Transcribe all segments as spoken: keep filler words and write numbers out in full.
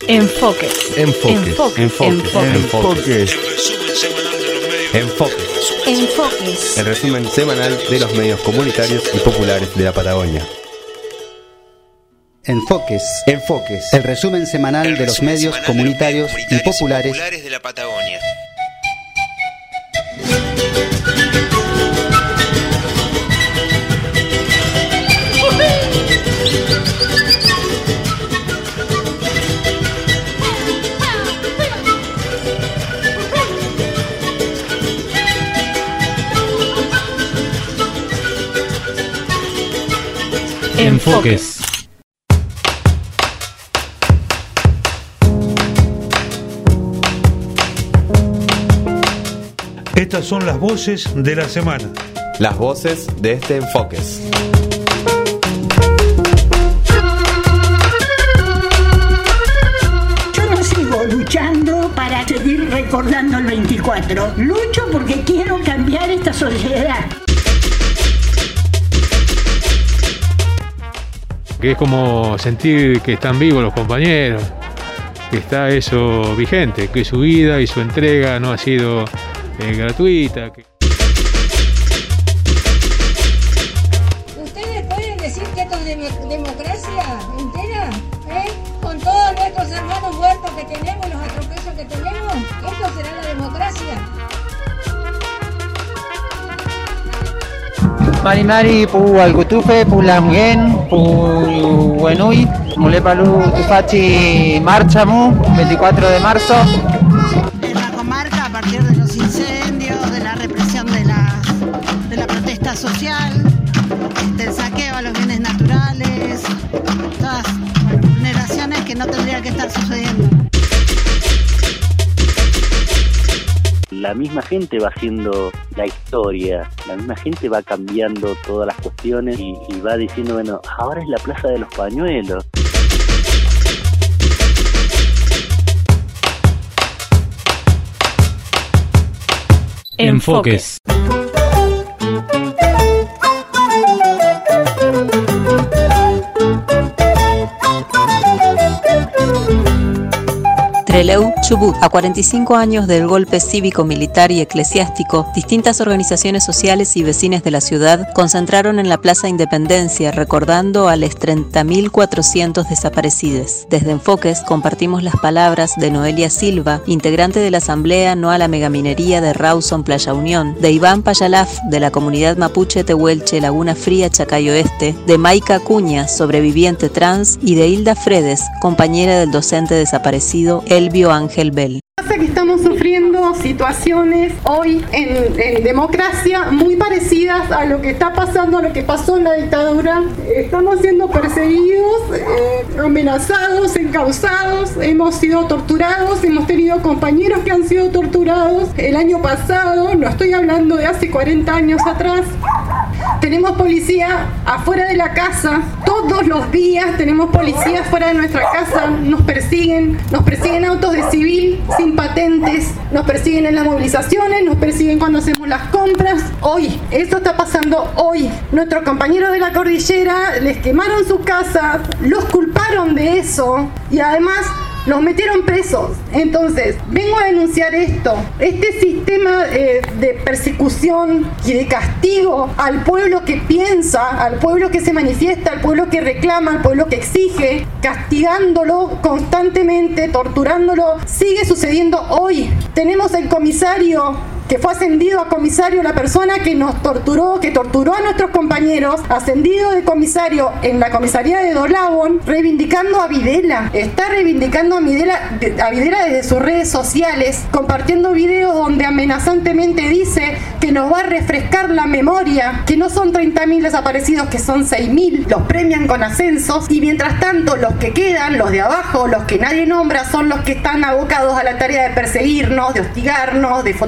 Enfoques. Enfoques. Enfoques. Enfoques. Enfoques. Enfoques. Enfoques. El resumen semanal de los medios comunitarios y populares de la Patagonia. Enfoques. Enfoques. El resumen semanal El de los resumen medios semanal de los comunitarios medios y populares populares de la Patagonia. Enfoques. Estas son las voces de la semana. Las voces de este Enfoques. Yo no sigo luchando para seguir recordando el veinticuatro. Lucho porque quiero cambiar esta sociedad. Que es como sentir que están vivos los compañeros, que está eso vigente, que su vida y su entrega no ha sido eh, gratuita. Que... ¿Ustedes pueden decir que esto es dem- democracia entera? ¿Eh? Con todos nuestros hermanos muertos que tenemos, los atropellos que tenemos, ¿esto será la democracia? Mari Mari, pu Algutufe, pu Lamgen, pu Buenui, Mulepalu, Tufachi, Marchamu, veinticuatro de marzo. En la comarca, a partir de los incendios, de la represión de la, de la protesta social, del saqueo a los bienes naturales, todas vulneraciones que no tendrían que estar sucediendo. La misma gente va haciendo la historia, la misma gente va cambiando todas las cuestiones y, y va diciendo, bueno, ahora es la Plaza de los Pañuelos. Enfoques. Trelew, Chubut. A cuarenta y cinco años del golpe cívico-militar y eclesiástico, distintas organizaciones sociales y vecinas de la ciudad concentraron en la Plaza Independencia recordando a los treinta mil cuatrocientos desaparecidos. Desde Enfoques compartimos las palabras de Noelia Silva, integrante de la Asamblea No a la Megaminería de Rawson Playa Unión, de Iván Payalaf, de la comunidad mapuche Tehuelche Laguna Fría Chacay Oeste, de Maika Acuña, sobreviviente trans, y de Hilda Fredes, compañera del docente desaparecido Elvio Ángel Bell. Pasa que estamos sufriendo situaciones hoy en, en democracia muy parecidas a lo que está pasando, a lo que pasó en la dictadura. Estamos siendo perseguidos, eh, amenazados, encausados, hemos sido torturados, hemos tenido compañeros que han sido torturados el año pasado, no estoy hablando de hace cuarenta años atrás. Tenemos policía afuera de la casa, todos los días tenemos policía afuera de nuestra casa, nos persiguen, nos persiguen autos de civil sin patentes, nos persiguen en las movilizaciones, nos persiguen cuando hacemos las compras. Hoy, esto está pasando hoy. Nuestros compañeros de la cordillera les quemaron sus casas, los culparon de eso y además los metieron presos. Entonces, vengo a denunciar esto. Este sistema eh, de persecución y de castigo al pueblo que piensa, al pueblo que se manifiesta, al pueblo que reclama, al pueblo que exige, castigándolo constantemente, torturándolo, sigue sucediendo hoy. Tenemos el comisario que fue ascendido a comisario, la persona que nos torturó, que torturó a nuestros compañeros, ascendido de comisario en la comisaría de Dolabón, reivindicando a Videla. Está reivindicando a Videla, a Videla desde sus redes sociales, compartiendo videos donde amenazantemente dice que nos va a refrescar la memoria, que no son treinta mil desaparecidos, que son seis mil, los premian con ascensos, y mientras tanto los que quedan, los de abajo, los que nadie nombra, son los que están abocados a la tarea de perseguirnos, de hostigarnos, de fotografiar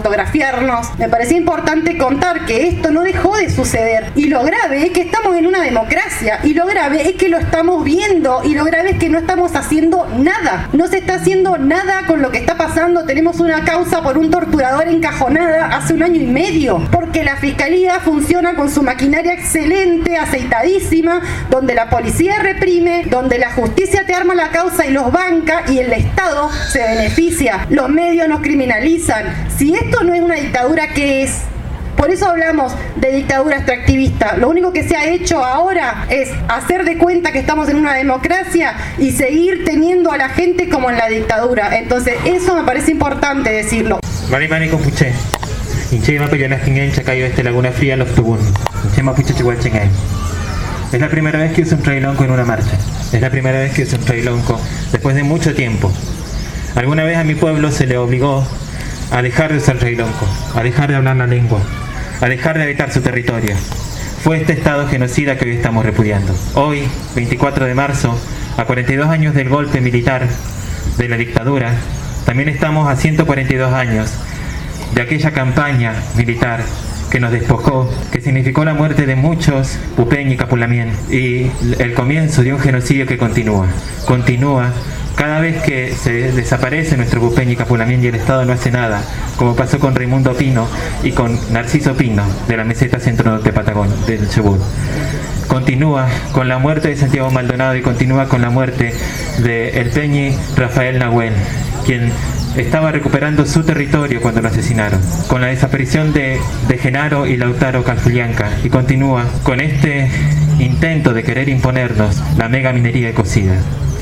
gobiernos, me parecía importante contar que esto no dejó de suceder. Y lo grave es que estamos en una democracia, y lo grave es que lo estamos viendo, y lo grave es que no estamos haciendo nada. No se está haciendo nada con lo que está pasando. Tenemos una causa por un torturador encajonada hace un año y medio, porque la fiscalía funciona con su maquinaria excelente, aceitadísima, donde la policía reprime, donde la justicia te arma la causa y los banca, y el Estado se beneficia. Los medios nos criminalizan. Si esto no es una dictadura, ¿qué es? Por eso hablamos de dictadura extractivista. Lo único que se ha hecho ahora es hacer de cuenta que estamos en una democracia y seguir teniendo a la gente como en la dictadura. Entonces eso me parece importante decirlo. Mari mari compuche. Inche mape yanas kingen chakayo este Laguna Fría los tubun. Inche mapuche chihualchengay. Es la primera vez que uso un trailonco en una marcha. Es la primera vez que uso un trailonco después de mucho tiempo. Alguna vez a mi pueblo se le obligó a dejar de usar el trailonco, a dejar de hablar la lengua, a dejar de habitar su territorio. Fue este estado genocida que hoy estamos repudiando. Hoy, veinticuatro de marzo, a cuarenta y dos años del golpe militar de la dictadura, también estamos a ciento cuarenta y dos años de aquella campaña militar que nos despojó, que significó la muerte de muchos pupeñ y capulamien, y el comienzo de un genocidio que continúa, continúa cada vez que se desaparece nuestro pupeñ y capulamien y el Estado no hace nada, como pasó con Raimundo Pino y con Narciso Pino de la meseta centro-norte Patagón, del Chubut. Continúa con la muerte de Santiago Maldonado y continúa con la muerte de el peñi Rafael Nahuel, quien estaba recuperando su territorio cuando lo asesinaron, con la desaparición de, de Genaro y Lautaro Calfulianca, y continúa con este intento de querer imponernos la mega minería ecocida.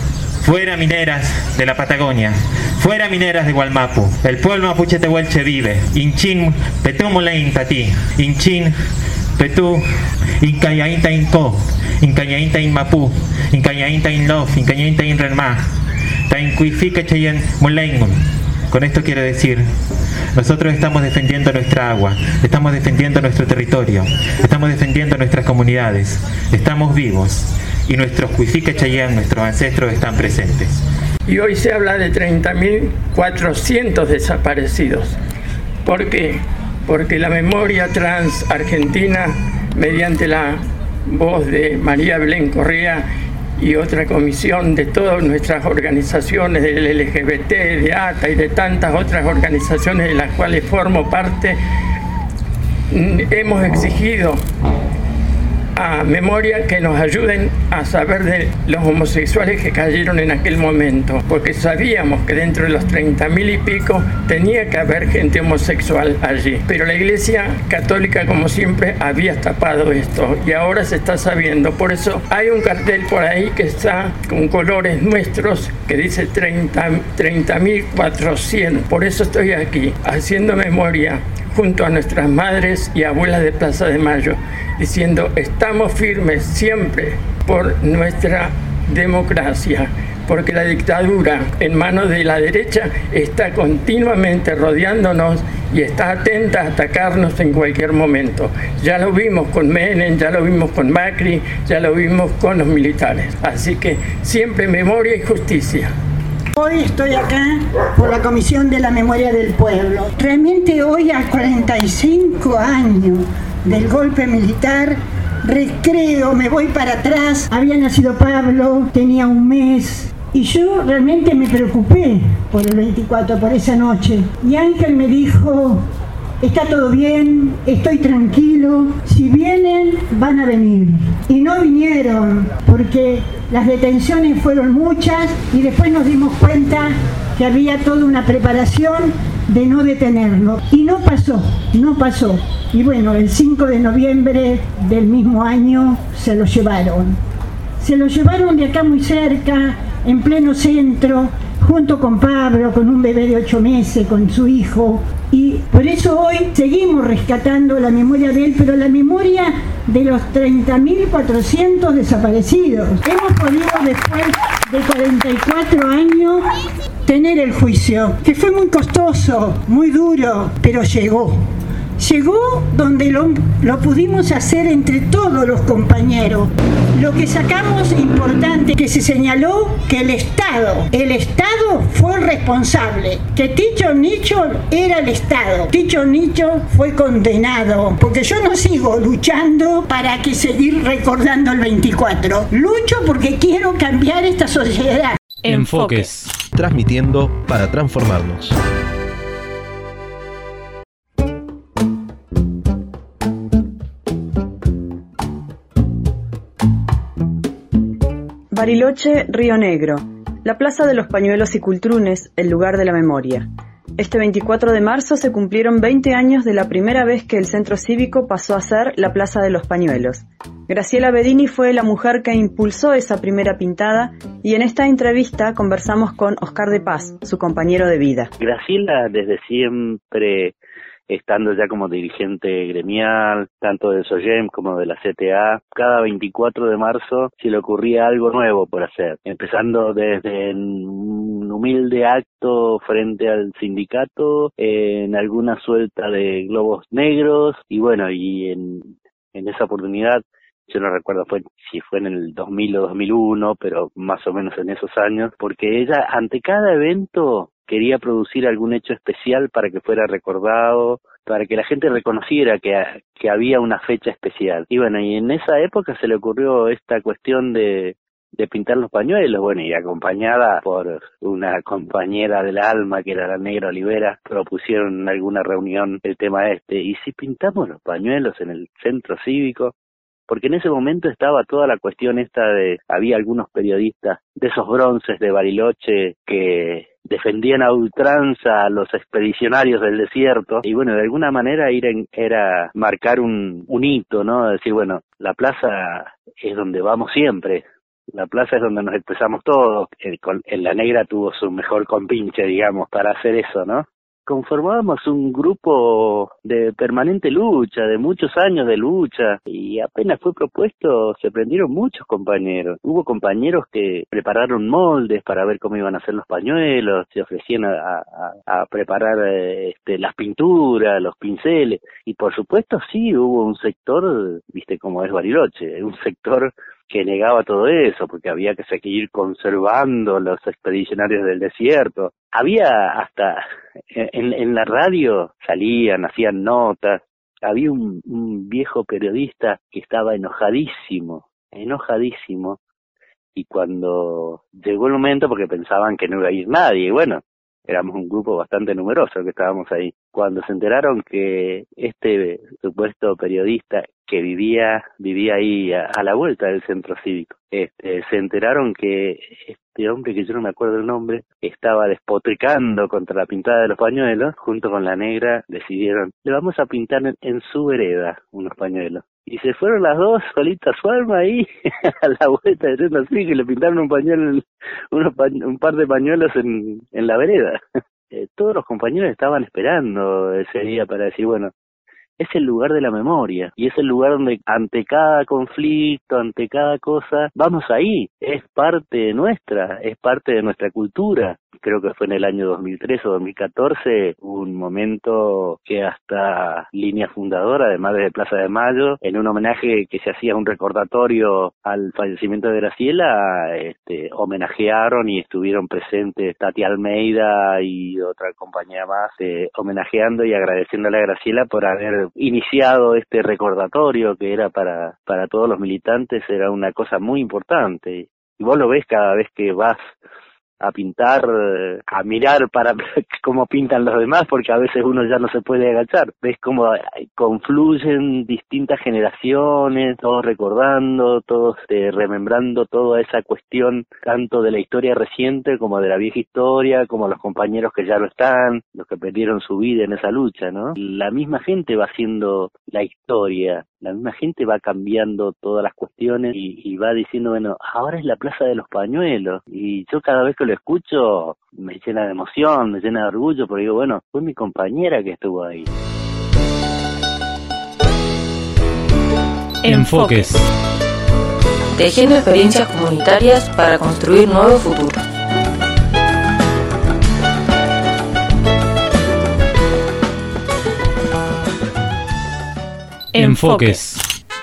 Fuera mineras de la Patagonia, fuera mineras de Gualmapu. El pueblo mapuche tehuelche vive. Inchin petú molein tati, inchin petú incayainta inco, incayainta in mapu, incayainta in lof, incayainta in renma, taincuifica cheyen molein. Con esto quiero decir, nosotros estamos defendiendo nuestra agua, estamos defendiendo nuestro territorio, estamos defendiendo nuestras comunidades, estamos vivos y nuestros Cuifica Chayán, nuestros ancestros, están presentes. Y hoy se habla de treinta mil cuatrocientos desaparecidos. ¿Por qué? Porque la memoria trans argentina, mediante la voz de María Belén Correa y otra comisión de todas nuestras organizaciones del L G B T, de A T A y de tantas otras organizaciones de las cuales formo parte, hemos exigido a memoria que nos ayuden a saber de los homosexuales que cayeron en aquel momento, porque sabíamos que dentro de los treinta mil y pico tenía que haber gente homosexual allí, pero la Iglesia Católica, como siempre, había tapado esto y ahora se está sabiendo. Por eso hay un cartel por ahí que está con colores nuestros que dice treinta mil cuatrocientos. Por eso estoy aquí haciendo memoria junto a nuestras madres y abuelas de Plaza de Mayo, diciendo estamos firmes siempre por nuestra democracia, porque la dictadura en manos de la derecha está continuamente rodeándonos y está atenta a atacarnos en cualquier momento. Ya lo vimos con Menem, ya lo vimos con Macri, ya lo vimos con los militares. Así que siempre memoria y justicia. Hoy estoy acá por la Comisión de la Memoria del Pueblo. Realmente hoy, a cuarenta y cinco años del golpe militar, recreo, me voy para atrás. Había nacido Pablo, tenía un mes, y yo realmente me preocupé por el veinticuatro, por esa noche. Y Ángel me dijo, está todo bien, estoy tranquilo, si vienen, van a venir. Y no vinieron, porque las detenciones fueron muchas y después nos dimos cuenta que había toda una preparación de no detenerlo. Y no pasó, no pasó. Y bueno, el cinco de noviembre del mismo año se lo llevaron. Se lo llevaron de acá muy cerca, en pleno centro, junto con Pablo, con un bebé de ocho meses, con su hijo. Y por eso hoy seguimos rescatando la memoria de él, pero la memoria de los treinta mil cuatrocientos desaparecidos. Hemos podido, después de cuarenta y cuatro años, tener el juicio, que fue muy costoso, muy duro, pero llegó. llegó donde lo, lo pudimos hacer entre todos los compañeros. Lo que sacamos importante, que se señaló que el Estado, el Estado fue el responsable, que Ticho Nicho era el Estado. Ticho Nicho fue condenado, porque yo no sigo luchando para que seguir recordando el veinticuatro. Lucho porque quiero cambiar esta sociedad. Enfoques. Transmitiendo para transformarnos. Bariloche, Río Negro, la Plaza de los Pañuelos y Cultrunes, el lugar de la memoria. Este veinticuatro de marzo se cumplieron veinte años de la primera vez que el Centro Cívico pasó a ser la Plaza de los Pañuelos. Graciela Bedini fue la mujer que impulsó esa primera pintada y en esta entrevista conversamos con Oscar de Paz, su compañero de vida. Graciela desde siempre, estando ya como dirigente gremial, tanto del SOYEM como de la C T A, cada veinticuatro de marzo se le ocurría algo nuevo por hacer, empezando desde un humilde acto frente al sindicato, en alguna suelta de globos negros, y bueno, y en, en esa oportunidad, yo no recuerdo fue, si fue en el dos mil o dos mil uno, pero más o menos en esos años, porque ella ante cada evento quería producir algún hecho especial para que fuera recordado, para que la gente reconociera que, que había una fecha especial. Y bueno, y en esa época se le ocurrió esta cuestión de, de pintar los pañuelos, bueno, y acompañada por una compañera del alma, que era la Negra Olivera, propusieron en alguna reunión el tema este, ¿y si pintamos los pañuelos en el Centro Cívico? Porque en ese momento estaba toda la cuestión esta de, había algunos periodistas de esos bronces de Bariloche que defendían a ultranza a los expedicionarios del desierto, y bueno, de alguna manera ir en, era marcar un, un hito, ¿no? Decir, bueno, la plaza es donde vamos siempre, la plaza es donde nos expresamos todos, el, con, el La Negra tuvo su mejor compinche, digamos, para hacer eso, ¿no? Conformábamos un grupo de permanente lucha, de muchos años de lucha, y apenas fue propuesto se prendieron muchos compañeros. Hubo compañeros que prepararon moldes para ver cómo iban a hacer los pañuelos, se ofrecían a, a, a preparar este, las pinturas, los pinceles, y por supuesto sí hubo un sector, viste cómo es Bariloche, un sector que negaba todo eso, porque había que seguir conservando los expedicionarios del desierto. Había hasta, en, en la radio salían, hacían notas, había un, un viejo periodista que estaba enojadísimo, enojadísimo, y cuando llegó el momento, porque pensaban que no iba a ir nadie, y bueno, éramos un grupo bastante numeroso que estábamos ahí. Cuando se enteraron que este supuesto periodista que vivía vivía ahí a, a la vuelta del Centro Cívico, este, se enteraron que este hombre, que yo no me acuerdo el nombre, estaba despotricando contra la pintada de los pañuelos, junto con la Negra decidieron, le vamos a pintar en, en su vereda unos pañuelos. Y se fueron las dos solitas su alma ahí a la vuelta del Centro Cívico y le pintaron un pañuelo, unos pa, un par de pañuelos en, en la vereda. Eh, todos los compañeros estaban esperando ese día para decir, bueno, es el lugar de la memoria, y es el lugar donde ante cada conflicto, ante cada cosa, vamos ahí, es parte nuestra, es parte de nuestra cultura. Creo que fue en el año dos mil trece o dos mil catorce, un momento que hasta Línea Fundadora, además de Plaza de Mayo, en un homenaje que se hacía un recordatorio al fallecimiento de Graciela, este, homenajearon y estuvieron presentes Tati Almeida y otra compañía más, eh, homenajeando y agradeciéndole a Graciela por haber iniciado este recordatorio que era para, para todos los militantes, era una cosa muy importante. Y vos lo ves cada vez que vas a pintar, a mirar para cómo pintan los demás, porque a veces uno ya no se puede agachar. Ves cómo confluyen distintas generaciones, todos recordando, todos eh, remembrando toda esa cuestión, tanto de la historia reciente como de la vieja historia, como los compañeros que ya no están, los que perdieron su vida en esa lucha, ¿no? La misma gente va haciendo la historia, la misma gente va cambiando todas las cuestiones y, y va diciendo, bueno, ahora es la Plaza de los Pañuelos, y yo cada vez que lo escucho me llena de emoción, me llena de orgullo, porque digo, bueno, fue mi compañera que estuvo ahí. Enfoques. Tejiendo experiencias comunitarias para construir nuevos futuros. Enfoques.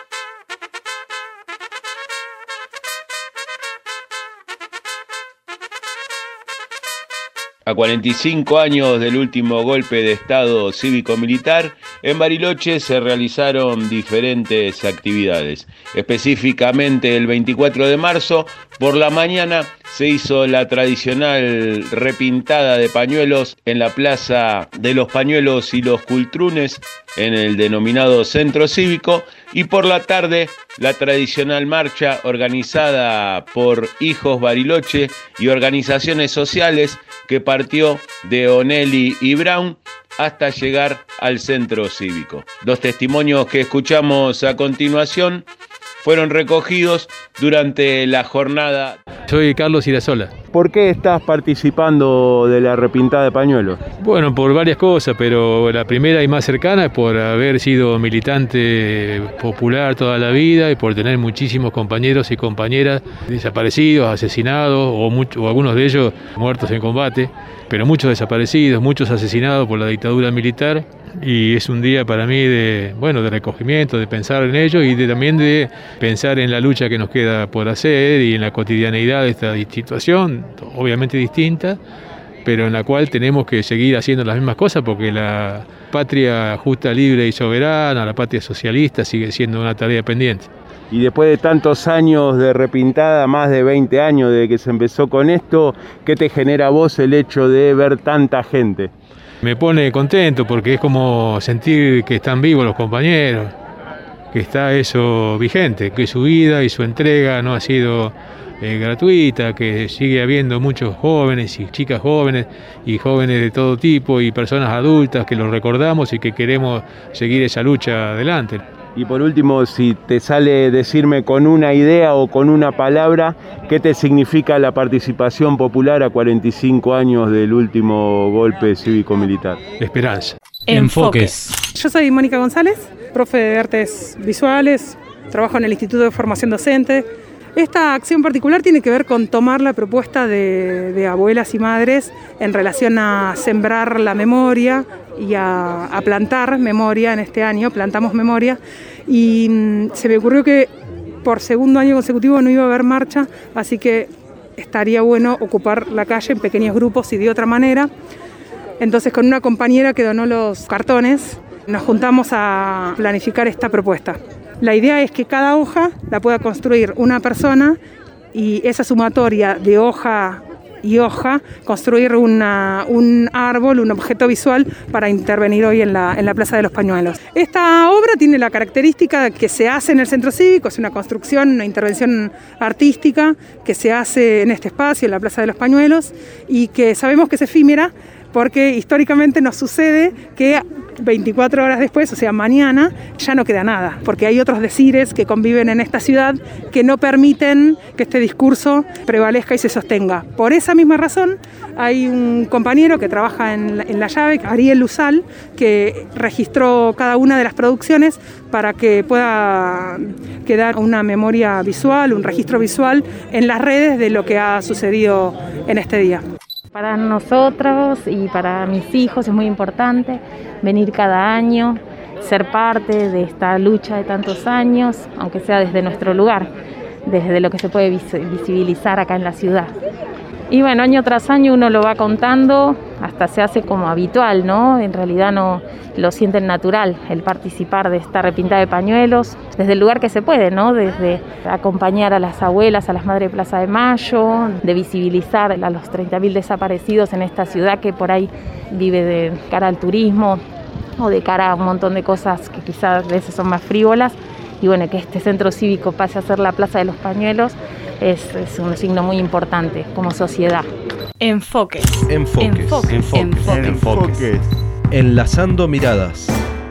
A cuarenta y cinco años del último golpe de Estado cívico-militar, en Bariloche se realizaron diferentes actividades. Específicamente el veinticuatro de marzo, por la mañana, se hizo la tradicional repintada de pañuelos en la Plaza de los Pañuelos y los Cultrunes, en el denominado Centro Cívico, y por la tarde la tradicional marcha organizada por Hijos Bariloche y organizaciones sociales que partió de Onelli y Brown hasta llegar al Centro Cívico. Los testimonios que escuchamos a continuación fueron recogidos durante la jornada. Soy Carlos Irasola. ¿Por qué estás participando de la repintada de pañuelos? Bueno, por varias cosas, pero la primera y más cercana es por haber sido militante popular toda la vida y por tener muchísimos compañeros y compañeras desaparecidos, asesinados o, mucho, o algunos de ellos muertos en combate, pero muchos desaparecidos, muchos asesinados por la dictadura militar. Y es un día para mí de, bueno, de recogimiento, de pensar en ello y de, también de pensar en la lucha que nos queda por hacer y en la cotidianeidad de esta situación, obviamente distinta, pero en la cual tenemos que seguir haciendo las mismas cosas porque la patria justa, libre y soberana, la patria socialista, sigue siendo una tarea pendiente. Y después de tantos años de repintada, más de veinte años de que se empezó con esto, ¿qué te genera a vos el hecho de ver tanta gente? Me pone contento porque es como sentir que están vivos los compañeros, que está eso vigente, que su vida y su entrega no ha sido eh, gratuita, que sigue habiendo muchos jóvenes y chicas jóvenes y jóvenes de todo tipo y personas adultas que los recordamos y que queremos seguir esa lucha adelante. Y por último, si te sale decirme con una idea o con una palabra, ¿qué te significa la participación popular a cuarenta y cinco años del último golpe cívico-militar? Esperanza. Enfoques. Yo soy Mónica González, profe de artes visuales, trabajo en el Instituto de Formación Docente. Esta acción particular tiene que ver con tomar la propuesta de, de abuelas y madres en relación a sembrar la memoria y a, a plantar memoria en este año, plantamos memoria, y mmm, se me ocurrió que por segundo año consecutivo no iba a haber marcha, así que estaría bueno ocupar la calle en pequeños grupos y de otra manera. Entonces con una compañera que donó los cartones nos juntamos a planificar esta propuesta. La idea es que cada hoja la pueda construir una persona y esa sumatoria de hoja y hoja, construir una, un árbol, un objeto visual para intervenir hoy en la, en la Plaza de los Pañuelos. Esta obra tiene la característica que se hace en el Centro Cívico, es una construcción, una intervención artística que se hace en este espacio, en la Plaza de los Pañuelos, y que sabemos que es efímera porque históricamente nos sucede que veinticuatro horas después, o sea mañana, ya no queda nada, porque hay otros decires que conviven en esta ciudad que no permiten que este discurso prevalezca y se sostenga. Por esa misma razón, hay un compañero que trabaja en la, en la llave, Ariel Luzal, que registró cada una de las producciones para que pueda quedar una memoria visual, un registro visual en las redes de lo que ha sucedido en este día. Para nosotros y para mis hijos es muy importante venir cada año, ser parte de esta lucha de tantos años, aunque sea desde nuestro lugar, desde lo que se puede visibilizar acá en la ciudad. Y bueno, año tras año uno lo va contando, hasta se hace como habitual, ¿no? En realidad no lo sienten natural el participar de esta repintada de pañuelos, desde el lugar que se puede, ¿no? Desde acompañar a las abuelas, a las madres de Plaza de Mayo, de visibilizar a los treinta mil desaparecidos en esta ciudad que por ahí vive de cara al turismo o de cara a un montón de cosas que quizás a veces son más frívolas. Y bueno, que este centro cívico pase a ser la Plaza de los Pañuelos es, es un signo muy importante como sociedad. Enfoques. Enfoques. Enfoques. Enfoques. Enfoques. Enfoques. Enlazando miradas.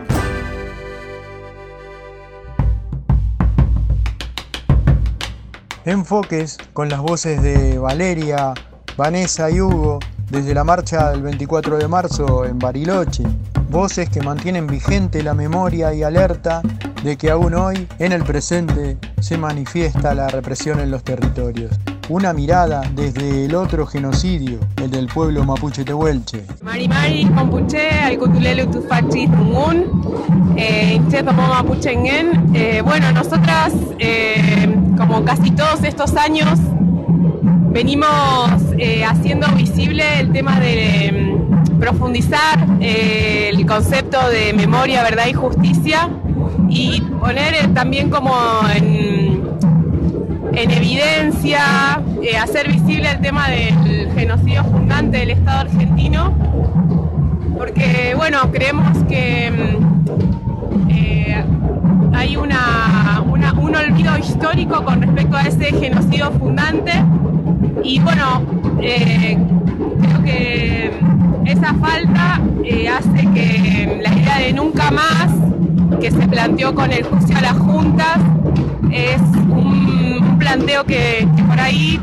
Enfoques con las voces de Valeria, Vanessa y Hugo desde la marcha del veinticuatro de marzo en Bariloche. Voces que mantienen vigente la memoria y alerta de que aún hoy, en el presente, se manifiesta la represión en los territorios. una mirada desde el otro genocidio, el del pueblo mapuche tehuelche. Mari Mari, Compuche, Alcutulele Utufachi Tungun, Inchetomo Mapuchengen. Bueno, nosotras, eh, como casi todos estos años, venimos eh, haciendo visible el tema de eh, profundizar eh, el concepto de memoria, verdad y justicia, y poner eh, también como en, en evidencia, eh, hacer visible el tema del genocidio fundante del Estado argentino, porque bueno, creemos que eh, hay una, una, un olvido histórico con respecto a ese genocidio fundante, y bueno, eh, creo que esa falta eh, hace que la idea de nunca más, que se planteó con el juicio a las juntas, es un, un planteo que, que por ahí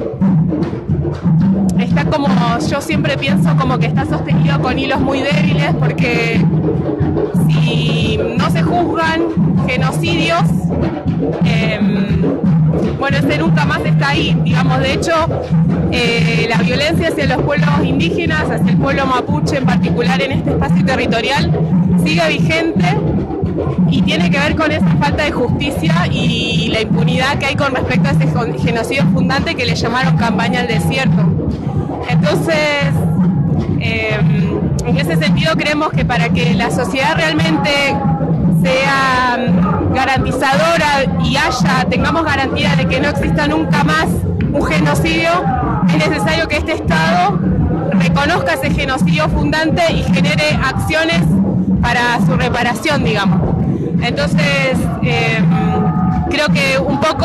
está como, yo siempre pienso como que está sostenido con hilos muy débiles, porque si no se juzgan genocidios, eh, bueno, ese nunca más está ahí, digamos. De hecho, eh, la violencia hacia los pueblos indígenas, hacia el pueblo mapuche en particular en este espacio territorial, sigue vigente y tiene que ver con esa falta de justicia y la impunidad que hay con respecto a ese genocidio fundante que le llamaron campaña al desierto. Entonces, eh, en ese sentido creemos que para que la sociedad realmente sea garantizadora y haya, tengamos garantía de que no exista nunca más un genocidio, es necesario que este Estado reconozca ese genocidio fundante y genere acciones para su reparación, digamos. Entonces, eh, creo que un poco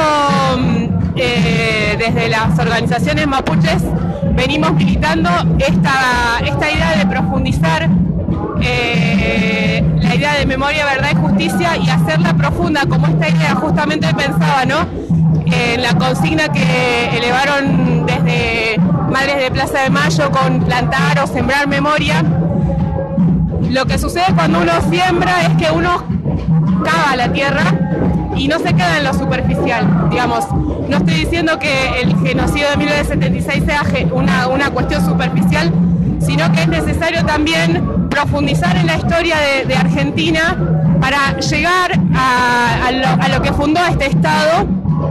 eh, desde las organizaciones mapuches venimos militando esta, esta idea de profundizar eh, la idea de memoria, verdad y justicia, y hacerla profunda, como esta idea justamente pensaba, ¿no? En la consigna que elevaron desde Madres de Plaza de Mayo con plantar o sembrar memoria. Lo que sucede cuando uno siembra es que uno cava la tierra y no se queda en lo superficial, digamos. No estoy diciendo que el genocidio de mil novecientos setenta y seis sea una, una cuestión superficial, sino que es necesario también profundizar en la historia de, de Argentina para llegar a, a, lo, a lo que fundó este Estado.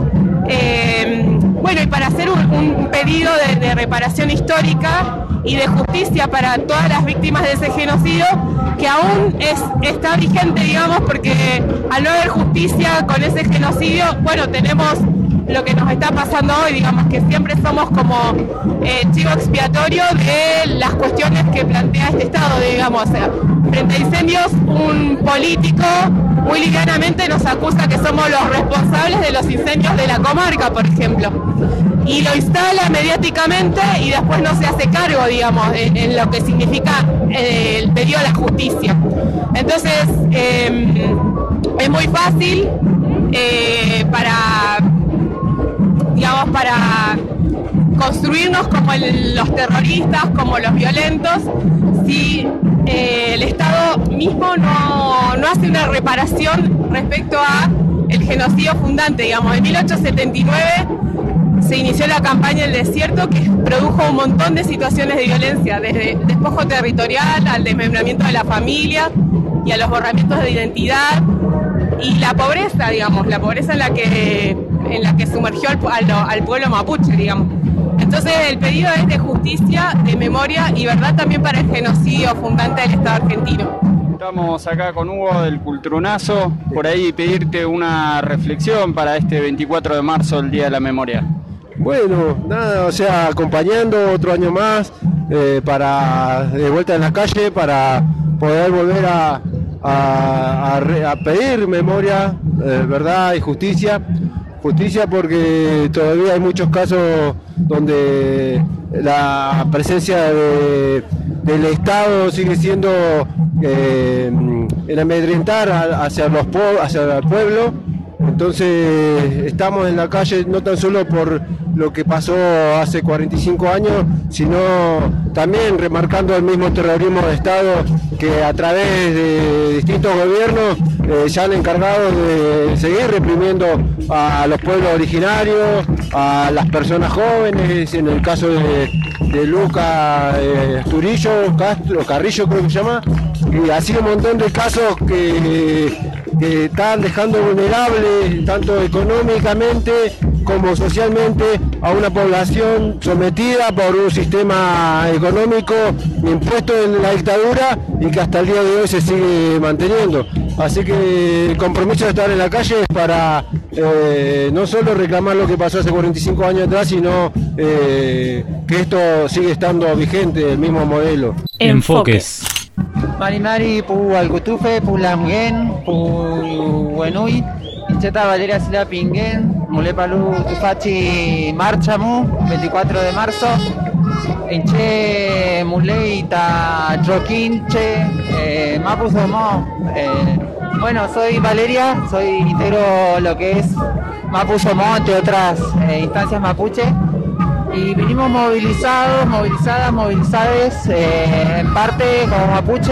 Eh, bueno, y para hacer un, un pedido de, de reparación histórica y de justicia para todas las víctimas de ese genocidio, que aún es, está vigente, digamos, porque al no haber justicia con ese genocidio, bueno, tenemos lo que nos está pasando hoy, digamos, que siempre somos como eh, chivo expiatorio de las cuestiones que plantea este Estado, digamos. O sea, frente a incendios, un político muy livianamente nos acusa que somos los responsables de los incendios de la comarca, por ejemplo, y lo instala mediáticamente y después no se hace cargo, digamos, en, en lo que significa eh, el pedido a la justicia. Entonces, eh, es muy fácil eh, para, digamos, para construirnos como el, los terroristas, como los violentos, si eh, el Estado mismo no, no hace una reparación respecto a el genocidio fundante, digamos. En mil ochocientos setenta y nueve se inició la campaña del desierto, que produjo un montón de situaciones de violencia, desde despojo territorial al desmembramiento de la familia y a los borramientos de identidad, y la pobreza, digamos, la pobreza en la que, en la que sumergió al, al, al pueblo mapuche, digamos. Entonces el pedido es de justicia, de memoria y verdad también para el genocidio fundante del Estado argentino. Estamos acá con Hugo del Culturunazo, por ahí pedirte una reflexión para este veinticuatro de marzo, el Día de la Memoria. Bueno, nada, o sea, acompañando otro año más eh, para de vuelta en la calle para poder volver a, a, a, a pedir memoria, eh, verdad y justicia. Justicia porque todavía hay muchos casos donde la presencia de, del Estado sigue siendo eh, el amedrentar hacia, los, hacia el pueblo. Entonces estamos en la calle no tan solo por lo que pasó hace cuarenta y cinco años, sino también remarcando el mismo terrorismo de Estado que a través de distintos gobiernos eh, se han encargado de seguir reprimiendo a los pueblos originarios, a las personas jóvenes, en el caso de, de Luca eh, Turillo, Castro, Carrillo creo que se llama, y así un montón de casos que, que están dejando vulnerables tanto económicamente como socialmente a una población sometida por un sistema económico impuesto en la dictadura y que hasta el día de hoy se sigue manteniendo. Así que el compromiso de estar en la calle es para eh, no solo reclamar lo que pasó hace cuarenta y cinco años atrás, sino eh, que esto sigue estando vigente, el mismo modelo. Enfoques. Mari Mari, pu Alcutufe, pu Lamgen, pu Buenui, Incheta Valeria Sila Pinguen, Mulepalu Tufachi Marchamu, veinticuatro de marzo, Inche Muleita Troquinche, eh, Mapu Somó. Eh, bueno, soy Valeria, soy integro lo que es Mapu Somó, entre otras eh, instancias mapuche. Y vinimos movilizados, movilizadas, movilizadas, eh, en parte como mapuche,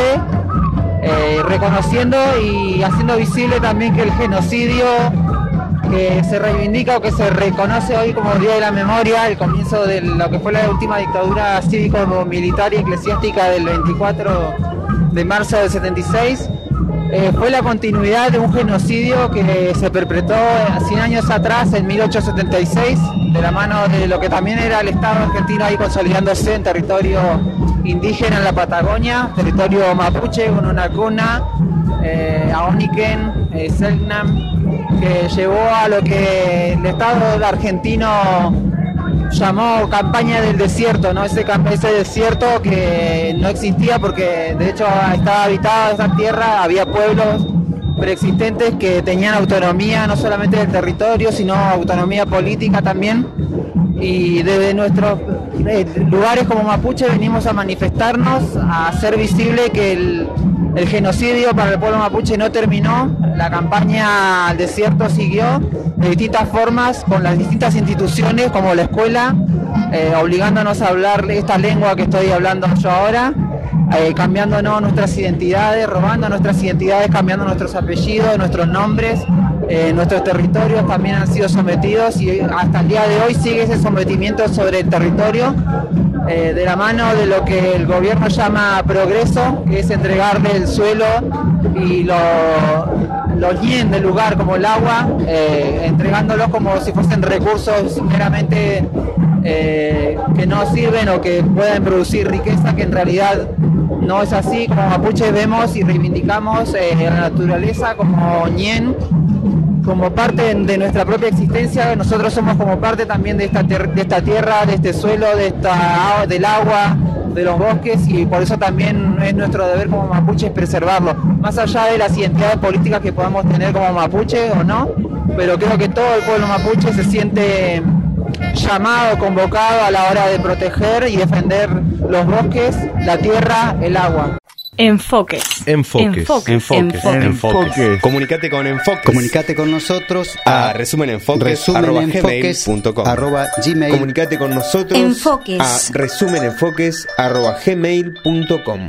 eh, reconociendo y haciendo visible también que el genocidio que se reivindica o que se reconoce hoy como Día de la Memoria, el comienzo de lo que fue la última dictadura cívico-militar y eclesiástica del veinticuatro de marzo del setenta y seis, eh, fue la continuidad de un genocidio que se perpetró cien años atrás, en mil ochocientos setenta y seis, de la mano de lo que también era el Estado argentino ahí consolidándose en territorio indígena en la Patagonia, territorio mapuche, con una cuna, eh, Aoniken, eh, Selknam, que llevó a lo que el Estado argentino llamó campaña del desierto, ¿no? Ese, ese desierto que no existía porque de hecho estaba habitada esa tierra, había pueblos preexistentes que tenían autonomía no solamente del territorio, sino autonomía política también. Y desde nuestros eh, lugares como mapuche venimos a manifestarnos, a hacer visible que el, el genocidio para el pueblo mapuche no terminó, la campaña al desierto siguió de distintas formas, con las distintas instituciones como la escuela, eh, obligándonos a hablar esta lengua que estoy hablando yo ahora, eh, cambiándonos nuestras identidades, robando nuestras identidades, cambiando nuestros apellidos, nuestros nombres. Eh, nuestros territorios también han sido sometidos y hasta el día de hoy sigue ese sometimiento sobre el territorio, eh, de la mano de lo que el gobierno llama progreso, que es entregarle el suelo y lo, los bien del lugar como el agua, eh, entregándolos como si fuesen recursos meramente eh, que no sirven o que puedan producir riqueza, que en realidad no es así. Como mapuches vemos y reivindicamos eh, la naturaleza como ñen, como parte de nuestra propia existencia. Nosotros somos como parte también de esta, de esta tierra, de este suelo, de esta, del agua, de los bosques, y por eso también es nuestro deber como mapuches preservarlo, más allá de las identidades políticas que podamos tener como mapuche o no, pero creo que todo el pueblo mapuche se siente llamado, convocado a la hora de proteger y defender los bosques, la tierra, el agua. Enfoques. Enfoques. Enfoques. Enfoques. Enfoques. Enfoques. Comunicate con Enfoques. Comunicate con nosotros a, a resumenenfoques arroba gmail punto com. arroba gmail. Comunicate con nosotros Enfoques. a resumenenfoques arroba gmail punto com.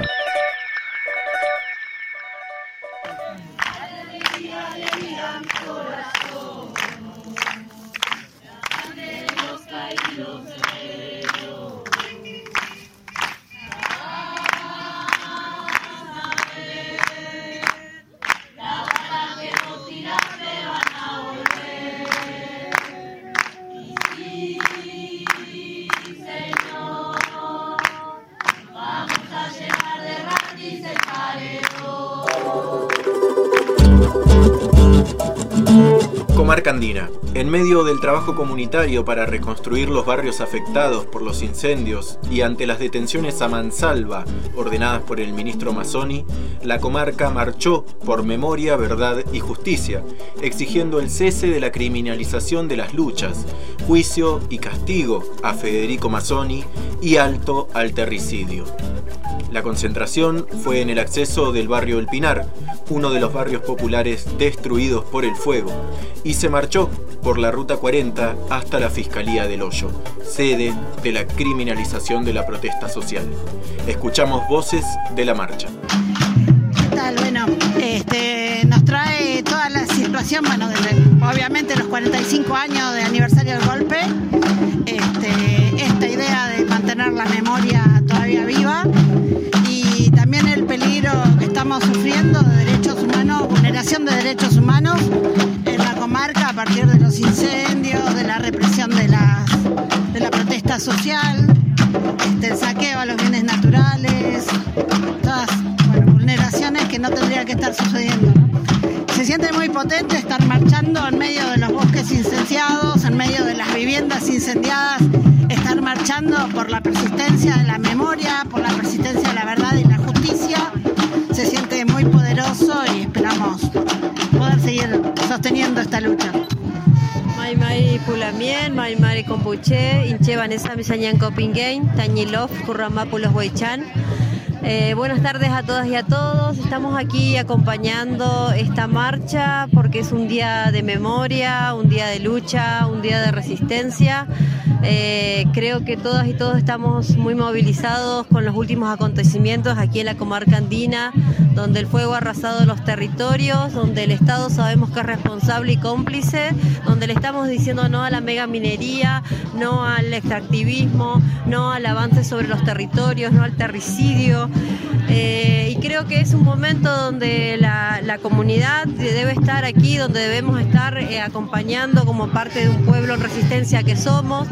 Comarca Andina. En medio del trabajo comunitario para reconstruir los barrios afectados por los incendios y ante las detenciones a mansalva ordenadas por el ministro Mazzoni, la comarca marchó por memoria, verdad y justicia, exigiendo el cese de la criminalización de las luchas, juicio y castigo a Federico Mazzoni y alto al terricidio. La concentración fue en el acceso del barrio El Pinar, uno de los barrios populares destruidos por el fuego, y se marchó por la Ruta cuarenta hasta la Fiscalía del Hoyo, sede de la criminalización de la protesta social. Escuchamos voces de la marcha. ¿Qué tal? Bueno, este, nos trae toda la situación, bueno, desde, obviamente los cuarenta y cinco años de aniversario del golpe, este, esta idea de mantener la memoria todavía viva y también el peligro que estamos sufriendo de derechos humanos, vulneración de derechos humanos en la comarca a partir de los incendios, de la represión de, las, de la protesta social, este, el saqueo a los bienes naturales, todas bueno, vulneraciones que no tendrían que estar sucediendo. Se siente muy potente estar marchando en medio de los bosques incendiados, en medio de las viviendas incendiadas, estar marchando por la persistencia de la memoria, por la persistencia de la verdad y la justicia. Se siente muy poderoso y esperamos poder seguir sosteniendo esta lucha. Mai Mai Pulamien, Mai Mai Compuche, Inche Vanessa Misañan Copingain, Tañilov, Curramapulos Huaychan. Eh, buenas tardes a todas y a todos. Estamos aquí acompañando esta marcha porque es un día de memoria, un día de lucha, un día de resistencia. Eh, creo que todas y todos estamos muy movilizados con los últimos acontecimientos aquí en la comarca andina, donde el fuego ha arrasado los territorios, donde el Estado sabemos que es responsable y cómplice, donde le estamos diciendo no a la mega minería, no al extractivismo, no al avance sobre los territorios, no al terricidio. Eh, y creo que es un momento donde la, la comunidad debe estar aquí, donde debemos estar eh, acompañando como parte de un pueblo en resistencia que somos.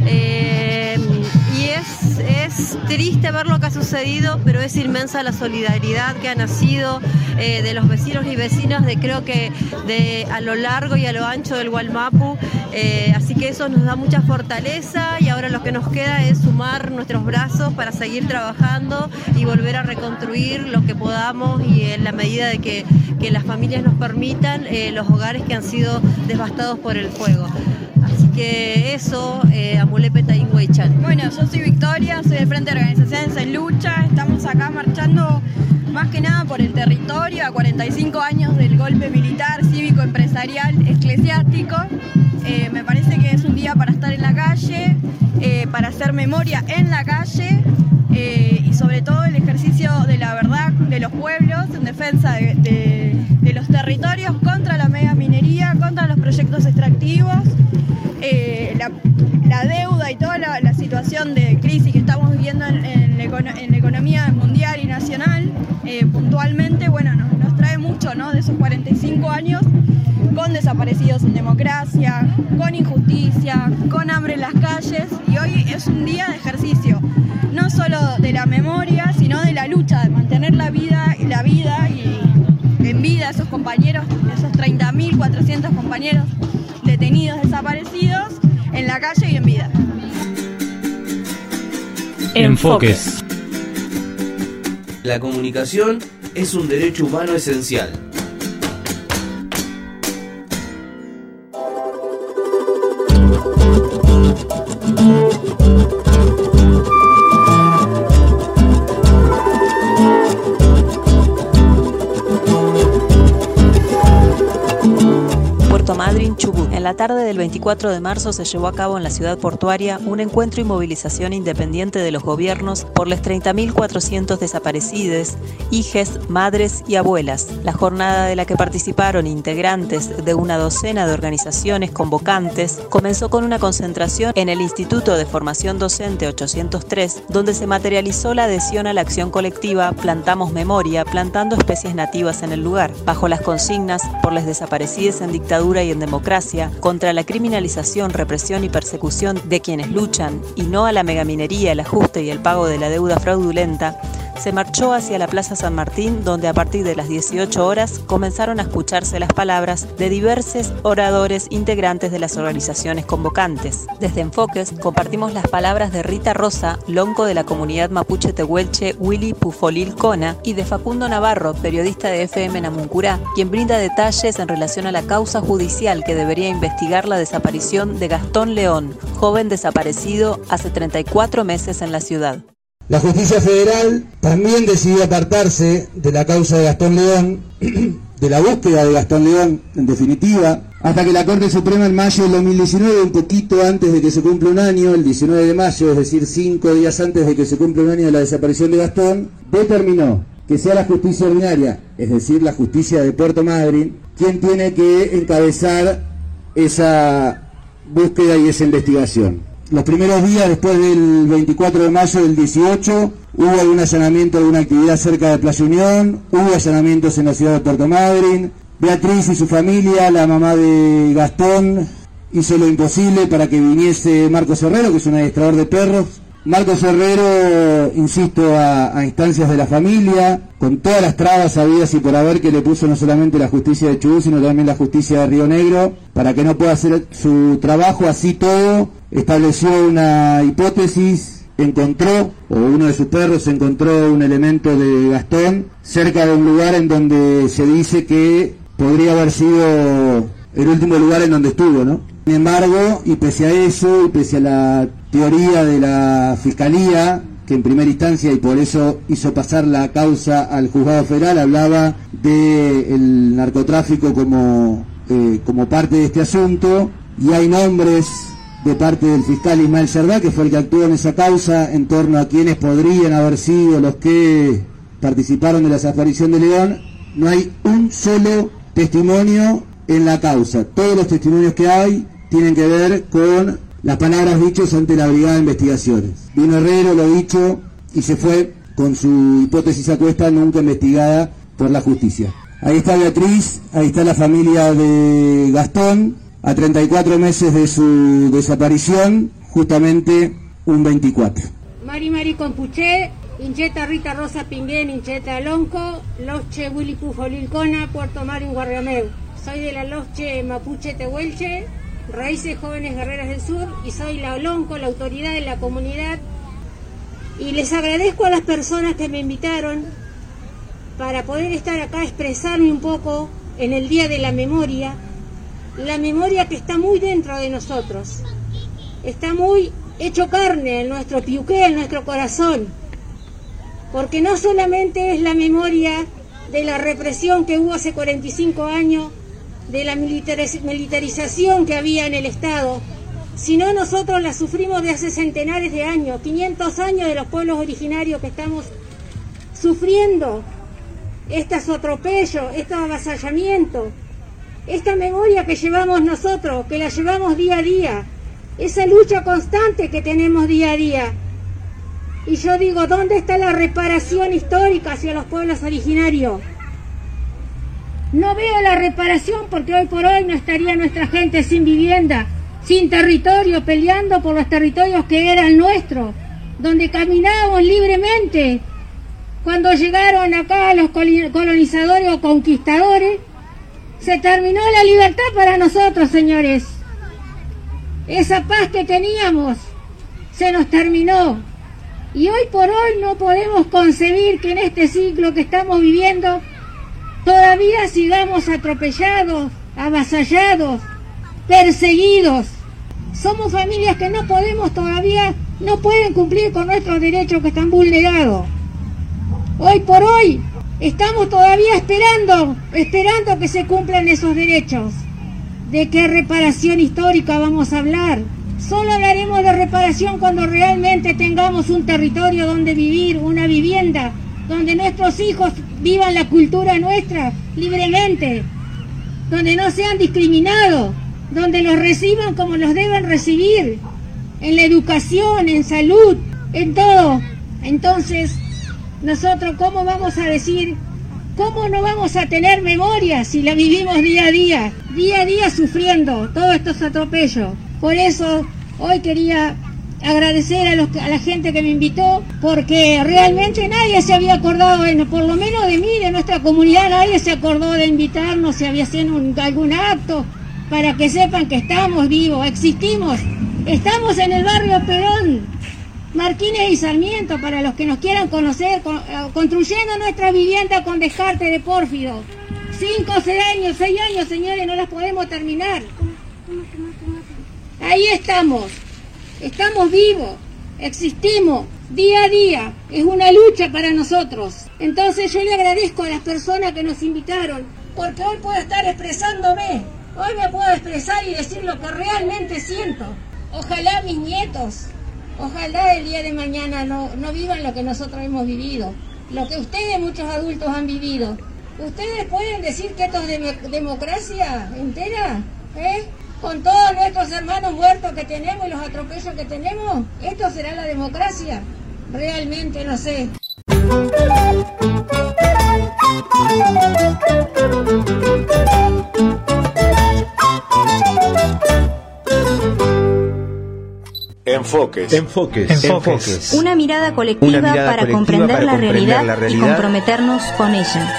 Eh, y es, es triste ver lo que ha sucedido, pero es inmensa la solidaridad que ha nacido eh, de los vecinos y vecinas de creo que de a lo largo y a lo ancho del Gualmapu. Eh, así que eso nos da mucha fortaleza y ahora lo que nos queda es sumar nuestros brazos para seguir trabajando y volver a reconstruir lo que podamos y en la medida de que, que las familias nos permitan eh, los hogares que han sido devastados por el fuego. Así que eso, eh, Amulepeta y Huaychan. Bueno, yo soy Victoria, soy del Frente de Organizaciones en Lucha. Estamos acá marchando más que nada por el territorio, a cuarenta y cinco años del golpe militar, cívico, empresarial, eclesiástico. Eh, me parece que es un día para estar en la calle, eh, para hacer memoria en la calle eh, y sobre todo el ejercicio de la verdad de los pueblos en defensa de, de, de los territorios contra la mega minería, contra los proyectos extractivos. Eh, la, la deuda y toda la, la situación de crisis que estamos viviendo en, en, la, en la economía mundial y nacional, eh, puntualmente, bueno, nos, nos trae mucho, ¿no? De esos cuarenta y cinco años, con desaparecidos en democracia, con injusticia, con hambre en las calles, y hoy es un día de ejercicio, no solo de la memoria, sino de la lucha, de mantener la vida, la vida y en vida a esos compañeros, esos treinta mil cuatrocientos compañeros detenidos, desaparecidos, en la calle y en vida. Enfoques. La comunicación es un derecho humano esencial. Madryn, Chubut. En la tarde del veinticuatro de marzo se llevó a cabo en la ciudad portuaria un encuentro y movilización independiente de los gobiernos por los treinta mil cuatrocientos desaparecidos, hijes, madres y abuelas. La jornada de la que participaron integrantes de una docena de organizaciones convocantes comenzó con una concentración en el Instituto de Formación Docente ochocientos tres, donde se materializó la adhesión a la acción colectiva Plantamos Memoria, plantando especies nativas en el lugar, bajo las consignas por los desaparecidos en dictadura y en democracia, contra la criminalización, represión y persecución de quienes luchan y no a la megaminería, el ajuste y el pago de la deuda fraudulenta. Se marchó hacia la Plaza San Martín, donde a partir de las dieciocho horas comenzaron a escucharse las palabras de diversos oradores integrantes de las organizaciones convocantes. Desde Enfoques compartimos las palabras de Rita Rosa, lonco de la comunidad mapuche tehuelche Willy Pufolil Cona, y de Facundo Navarro, periodista de F M Namuncurá, quien brinda detalles en relación a la causa judicial que debería investigar la desaparición de Gastón León, joven desaparecido hace treinta y cuatro meses en la ciudad. La justicia federal también decidió apartarse de la causa de Gastón León, de la búsqueda de Gastón León, en definitiva, hasta que la Corte Suprema en mayo del dos mil diecinueve, un poquito antes de que se cumpla un año, el diecinueve de mayo, es decir, cinco días antes de que se cumpla un año de la desaparición de Gastón, determinó que sea la justicia ordinaria, es decir, la justicia de Puerto Madryn, quien tiene que encabezar esa búsqueda y esa investigación. Los primeros días después del veinticuatro de mayo del dieciocho hubo algún allanamiento de alguna actividad cerca de Playa Unión, hubo allanamientos en la ciudad de Puerto Madryn. Beatriz y su familia, la mamá de Gastón, hizo lo imposible para que viniese Marcos Herrero, que es un adiestrador de perros. Marcos Herrero, insisto, a, a instancias de la familia, con todas las trabas habidas y por haber que le puso no solamente la justicia de Chubut, sino también la justicia de Río Negro, para que no pueda hacer su trabajo. Así todo, estableció una hipótesis, encontró, o uno de sus perros encontró un elemento de Gastón cerca de un lugar en donde se dice que podría haber sido el último lugar en donde estuvo, ¿no? Sin embargo, y pese a eso, y pese a la teoría de la Fiscalía, que en primera instancia, y por eso hizo pasar la causa al juzgado federal, hablaba del narcotráfico como, eh, como parte de este asunto, y hay nombres de parte del fiscal Ismael Cerdá, que fue el que actuó en esa causa, en torno a quienes podrían haber sido los que participaron de la desaparición de León. No hay un solo testimonio en la causa. Todos los testimonios que hay tienen que ver con las palabras dichas ante la Brigada de Investigaciones. Vino Herrero, lo dicho, y se fue con su hipótesis a cuesta, nunca investigada por la justicia. Ahí está Beatriz, ahí está la familia de Gastón, a treinta y cuatro meses de su desaparición, justamente un veinticuatro. Mari Mari Compuché, Incheta Rita Rosa Pinguén, Incheta Alonco, Loche Willy Pujolilcona, Puerto Madryn, Guarriameu. Soy de la Loche Mapuche Tehuelche, Raíces Jóvenes Guerreras del Sur, y soy la Olonco, la autoridad de la comunidad. Y les agradezco a las personas que me invitaron para poder estar acá, expresarme un poco en el Día de la Memoria, la memoria que está muy dentro de nosotros, está muy hecho carne en nuestro piuqué, en nuestro corazón, porque no solamente es la memoria de la represión que hubo hace cuarenta y cinco años, de la militarización que había en el Estado, sino nosotros la sufrimos de hace centenares de años, quinientos años de los pueblos originarios que estamos sufriendo estos atropellos, estos avasallamientos, esta memoria que llevamos nosotros, que la llevamos día a día, esa lucha constante que tenemos día a día. Y yo digo, ¿dónde está la reparación histórica hacia los pueblos originarios? No veo la reparación porque hoy por hoy no estaría nuestra gente sin vivienda, sin territorio, peleando por los territorios que eran nuestros, donde caminábamos libremente. Cuando llegaron acá los colonizadores o conquistadores, se terminó la libertad para nosotros, señores. Esa paz que teníamos se nos terminó. Y hoy por hoy no podemos concebir que en este ciclo que estamos viviendo todavía sigamos atropellados, avasallados, perseguidos. Somos familias que no podemos todavía, no pueden cumplir con nuestros derechos que están vulnerados. Hoy por hoy estamos todavía esperando, esperando que se cumplan esos derechos. ¿De qué reparación histórica vamos a hablar? Solo hablaremos de reparación cuando realmente tengamos un territorio donde vivir, una vivienda, donde nuestros hijos vivan la cultura nuestra libremente, donde no sean discriminados, donde los reciban como los deben recibir, en la educación, en salud, en todo. Entonces, nosotros, ¿cómo vamos a decir, cómo no vamos a tener memoria si la vivimos día a día, día a día sufriendo todos estos atropellos? Por eso, hoy quería agradecer a, los, a la gente que me invitó, porque realmente nadie se había acordado, bueno, por lo menos de mí, de nuestra comunidad, nadie se acordó de invitarnos, si había sido un, algún acto, para que sepan que estamos vivos, existimos, estamos en el barrio Perón, Martínez y Sarmiento, para los que nos quieran conocer, con, uh, construyendo nuestra vivienda con descarte de pórfido. Cinco, seis años, seis años, señores, no las podemos terminar. Ahí estamos, estamos vivos, existimos, día a día, es una lucha para nosotros. Entonces yo le agradezco a las personas que nos invitaron, porque hoy puedo estar expresándome, hoy me puedo expresar y decir lo que realmente siento. Ojalá mis nietos, ojalá el día de mañana no, no vivan lo que nosotros hemos vivido, lo que ustedes, muchos adultos, han vivido. ¿Ustedes pueden decir que esto es de democracia entera? ¿Eh? Con todos nuestros hermanos muertos que tenemos y los atropellos que tenemos, ¿esto será la democracia? Realmente no sé. Enfoques. Enfoques. Enfoques. Una mirada colectiva, Una mirada para, colectiva comprender, para la comprender realidad la realidad y comprometernos con ella.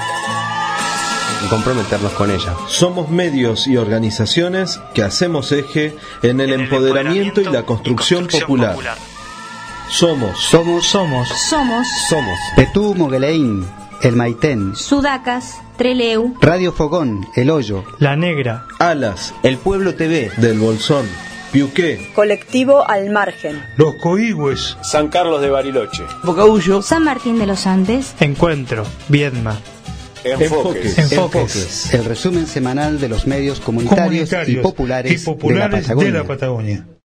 Y comprometernos con ella. Somos medios y organizaciones que hacemos eje en el, en el empoderamiento, empoderamiento y la construcción, construcción popular. popular. Somos. Somos. Somos. Somos. Somos. Petú Mogueleín, El Maitén, Sudacas, Treleu, Radio Fogón, El Hoyo, La Negra, Alas, El Pueblo T V, Del Bolsón, Piuqué, Colectivo Al Margen, Los Coigües, San Carlos de Bariloche, Bocaullo, San Martín de los Andes, Encuentro, Viedma. Enfoques. Enfoques. Enfoques. El resumen semanal de los medios comunitarios, comunitarios y populares, y populares de la Patagonia. De la Patagonia.